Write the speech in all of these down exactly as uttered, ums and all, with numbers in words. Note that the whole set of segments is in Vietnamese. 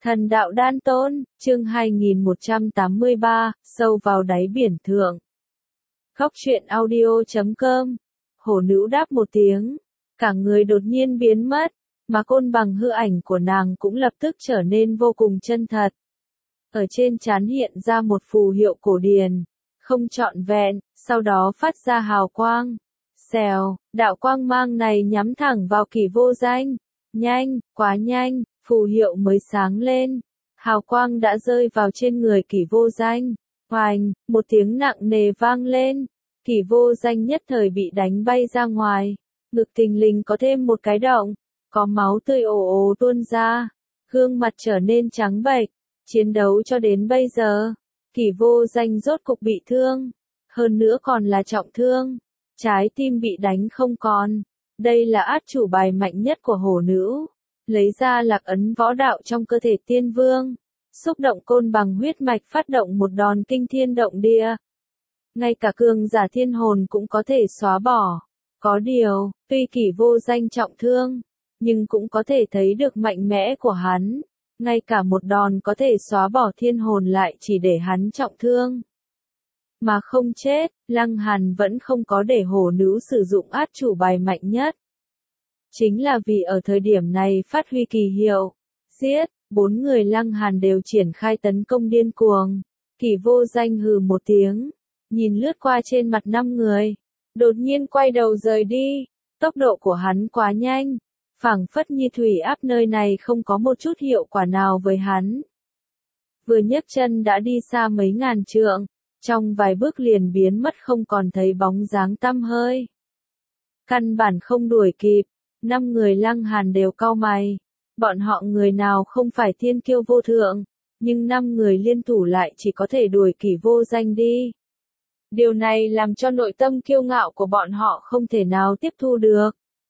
Thần đạo đan tôn, chương hai nghìn một trăm tám mươi ba, sâu vào đáy biển thượng. Góc truyện audio chấm com. Hổ nữ đáp một tiếng, cả người đột nhiên biến mất, mà côn bằng hư ảnh của nàng cũng lập tức trở nên vô cùng chân thật. Ở trên trán hiện ra một phù hiệu cổ điển, không trọn vẹn, sau đó phát ra hào quang. Xèo, đạo quang mang này nhắm thẳng vào Kỷ Vô Danh. Nhanh, quá nhanh, phù hiệu mới sáng lên. Hào quang đã rơi vào trên người Kỷ Vô Danh. Hoành, một tiếng nặng nề vang lên. Kỷ Vô Danh nhất thời bị đánh bay ra ngoài. Ngực thình lình có thêm một cái động. Có máu tươi ồ ồ tuôn ra. Gương mặt trở nên trắng bệch. Chiến đấu cho đến bây giờ, Kỷ Vô Danh rốt cục bị thương. Hơn nữa còn là trọng thương. Trái tim bị đánh không còn. Đây là át chủ bài mạnh nhất của hổ nữ. Lấy ra lạc ấn võ đạo trong cơ thể tiên vương. Xúc động côn bằng huyết mạch phát động một đòn kinh thiên động địa. Ngay cả cường giả thiên hồn cũng có thể xóa bỏ. Có điều, tuy Kỷ Vô Danh trọng thương, nhưng cũng có thể thấy được mạnh mẽ của hắn. Ngay cả một đòn có thể xóa bỏ thiên hồn lại chỉ để hắn trọng thương. Mà không chết, Lăng Hàn vẫn không có để hổ nữ sử dụng át chủ bài mạnh nhất. Chính là vì ở thời điểm này phát huy kỳ hiệu. Giết, bốn người Lăng Hàn đều triển khai tấn công điên cuồng. Kỷ Vô Danh hừ một tiếng, nhìn lướt qua trên mặt năm người, đột nhiên quay đầu rời đi. Tốc độ của hắn quá nhanh, phảng phất như thủy áp nơi này không có một chút hiệu quả nào với hắn. Vừa nhấc chân đã đi xa mấy ngàn trượng, trong vài bước liền biến mất không còn thấy bóng dáng tăm hơi. Căn bản không đuổi kịp, năm người Lăng Hàn đều cau mày. Bọn họ người nào không phải thiên kiêu vô thượng, nhưng năm người liên thủ lại chỉ có thể đuổi Kỷ Vô Danh đi. Điều này làm cho nội tâm kiêu ngạo của bọn họ không thể nào tiếp thu được.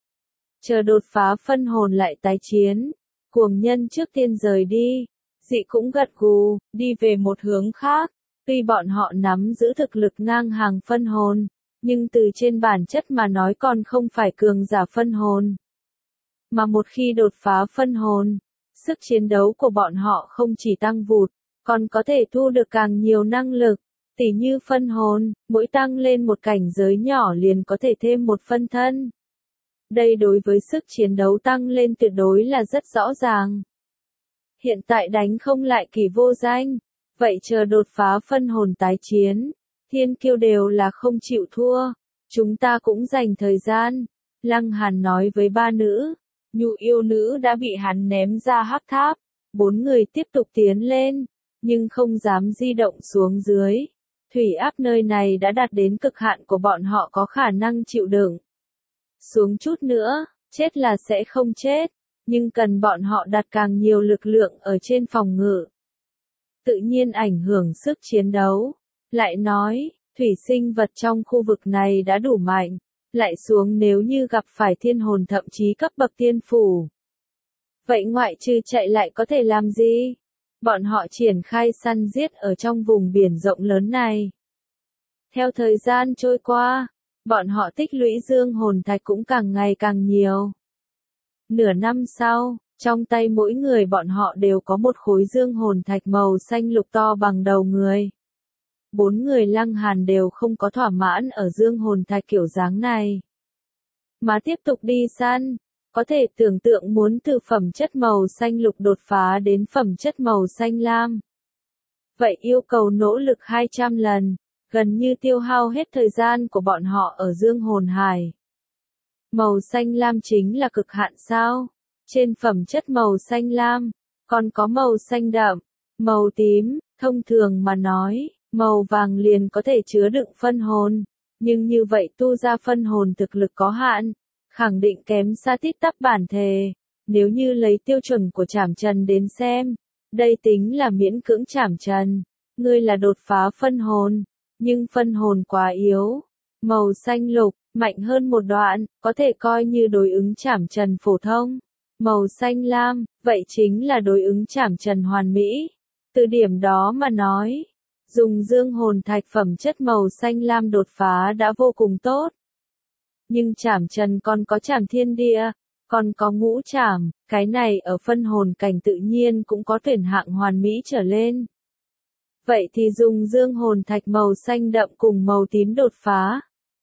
Chờ đột phá phân hồn lại tái chiến, cuồng nhân trước tiên rời đi, dị cũng gật gù, đi về một hướng khác. Tuy bọn họ nắm giữ thực lực ngang hàng phân hồn, nhưng từ trên bản chất mà nói còn không phải cường giả phân hồn. Mà một khi đột phá phân hồn, sức chiến đấu của bọn họ không chỉ tăng vụt, còn có thể thu được càng nhiều năng lực. Tỉ như phân hồn, mỗi tăng lên một cảnh giới nhỏ liền có thể thêm một phân thân. Đây đối với sức chiến đấu tăng lên tuyệt đối là rất rõ ràng. Hiện tại đánh không lại Kỷ Vô Danh, vậy chờ đột phá phân hồn tái chiến, thiên kiêu đều là không chịu thua, chúng ta cũng dành thời gian. Lăng Hàn nói với ba nữ, Nhu yêu nữ đã bị hắn ném ra hắc tháp, bốn người tiếp tục tiến lên, nhưng không dám di động xuống dưới. Thủy áp nơi này đã đạt đến cực hạn của bọn họ có khả năng chịu đựng. Xuống chút nữa, chết là sẽ không chết, nhưng cần bọn họ đặt càng nhiều lực lượng ở trên phòng ngự. Tự nhiên ảnh hưởng sức chiến đấu. Lại nói, thủy sinh vật trong khu vực này đã đủ mạnh, lại xuống nếu như gặp phải thiên hồn thậm chí cấp bậc tiên phủ. Vậy ngoại trừ chạy lại có thể làm gì? Bọn họ triển khai săn giết ở trong vùng biển rộng lớn này. Theo thời gian trôi qua, bọn họ tích lũy dương hồn thạch cũng càng ngày càng nhiều. Nửa năm sau, trong tay mỗi người bọn họ đều có một khối dương hồn thạch màu xanh lục to bằng đầu người. Bốn người Lăng Hàn đều không có thỏa mãn ở dương hồn thạch kiểu dáng này, mà tiếp tục đi săn. Có thể tưởng tượng muốn từ phẩm chất màu xanh lục đột phá đến phẩm chất màu xanh lam. Vậy yêu cầu nỗ lực hai trăm lần, gần như tiêu hao hết thời gian của bọn họ ở dương hồn hải. Màu xanh lam chính là cực hạn sao? Trên phẩm chất màu xanh lam, còn có màu xanh đậm, màu tím, thông thường mà nói, màu vàng liền có thể chứa đựng phân hồn. Nhưng như vậy tu ra phân hồn thực lực có hạn, khẳng định kém xa tít tắp bản thể. Nếu như lấy tiêu chuẩn của Trảm Trần đến xem, đây tính là miễn cưỡng Trảm Trần. Ngươi là đột phá phân hồn, nhưng phân hồn quá yếu. Màu xanh lục, mạnh hơn một đoạn, có thể coi như đối ứng Trảm Trần phổ thông. Màu xanh lam, vậy chính là đối ứng Trảm Trần hoàn mỹ. Từ điểm đó mà nói, dùng dương hồn thạch phẩm chất màu xanh lam đột phá đã vô cùng tốt. Nhưng Trảm Trần còn có Trảm Thiên Địa, Còn có ngũ trảm, cái này ở phân hồn cảnh tự nhiên cũng có tuyển hạng hoàn mỹ trở lên. Vậy thì dùng dương hồn thạch màu xanh đậm cùng màu tím đột phá.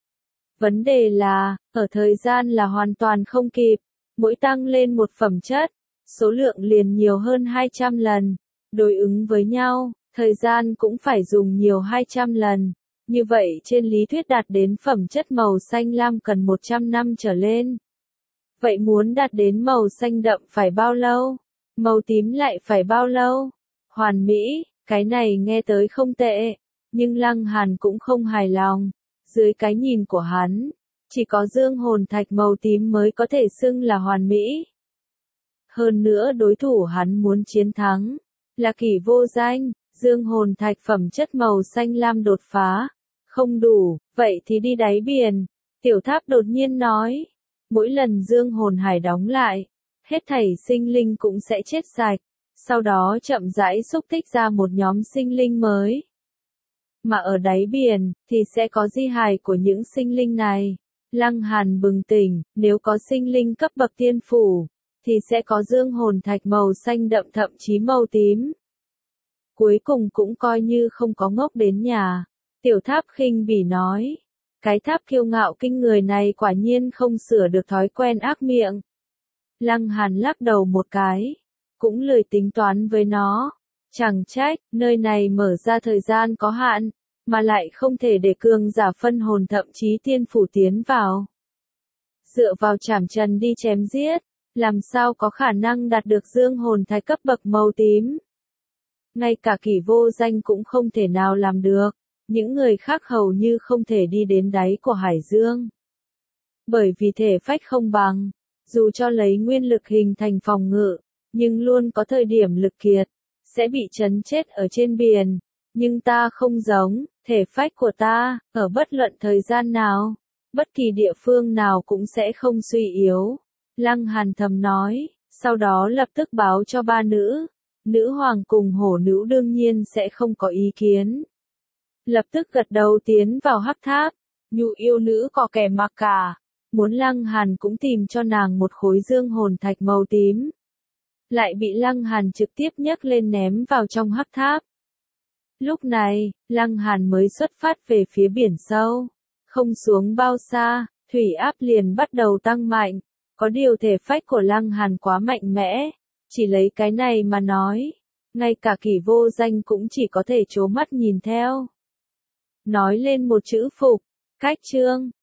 Vấn đề là, ở thời gian là hoàn toàn không kịp, mỗi tăng lên một phẩm chất, số lượng liền nhiều hơn hai trăm lần, đối ứng với nhau, thời gian cũng phải dùng nhiều hai trăm lần. Như vậy trên lý thuyết đạt đến phẩm chất màu xanh lam cần một trăm năm trở lên. Vậy muốn đạt đến màu xanh đậm phải bao lâu? Màu tím lại phải bao lâu? Hoàn mỹ, cái này nghe tới không tệ, nhưng Lăng Hàn cũng không hài lòng. Dưới cái nhìn của hắn, chỉ có dương hồn thạch màu tím mới có thể xưng là hoàn mỹ. Hơn nữa đối thủ hắn muốn chiến thắng, là Kỷ Vô Danh, dương hồn thạch phẩm chất màu xanh lam đột phá. Không đủ, vậy thì đi đáy biển. Tiểu Tháp đột nhiên nói, mỗi lần dương hồn hải đóng lại, hết thảy sinh linh cũng sẽ chết sạch, sau đó chậm rãi xúc tích ra một nhóm sinh linh mới. Mà ở đáy biển, thì sẽ có di hài của những sinh linh này. Lăng Hàn bừng tỉnh, nếu có sinh linh cấp bậc tiên phủ, thì sẽ có dương hồn thạch màu xanh đậm thậm chí màu tím. Cuối cùng cũng coi như không có ngốc đến nhà. Tiểu Tháp khinh bỉ nói, cái tháp kiêu ngạo kinh người này quả nhiên không sửa được thói quen ác miệng. Lăng Hàn lắc đầu một cái, cũng lười tính toán với nó. Chẳng trách, nơi này mở ra thời gian có hạn, mà lại không thể để cường giả phân hồn thậm chí tiên phủ tiến vào. Dựa vào trảm trần đi chém giết, làm sao có khả năng đạt được dương hồn thạch cấp bậc màu tím. Ngay cả Kỷ Vô Danh cũng không thể nào làm được, những người khác hầu như không thể đi đến đáy của hải dương. Bởi vì thể phách không bằng, dù cho lấy nguyên lực hình thành phòng ngự, nhưng luôn có thời điểm lực kiệt, sẽ bị chấn chết ở trên biển. Nhưng ta không giống, thể phách của ta, ở bất luận thời gian nào, bất kỳ địa phương nào cũng sẽ không suy yếu. Lăng Hàn thầm nói, sau đó lập tức báo cho ba nữ. Nữ hoàng cùng hổ nữ đương nhiên sẽ không có ý kiến. Lập tức gật đầu tiến vào hắc tháp. Nhu yêu nữ có kẻ mặc cả, muốn Lăng Hàn cũng tìm cho nàng một khối dương hồn thạch màu tím. Lại bị Lăng Hàn trực tiếp nhấc lên ném vào trong hắc tháp. Lúc này, Lăng Hàn mới xuất phát về phía biển sâu. Không xuống bao xa, thủy áp liền bắt đầu tăng mạnh. Có điều thể phách của Lăng Hàn quá mạnh mẽ. Chỉ lấy cái này mà nói, ngay cả Kỷ Vô Danh cũng chỉ có thể trố mắt nhìn theo. Nói lên một chữ phục, cách chương.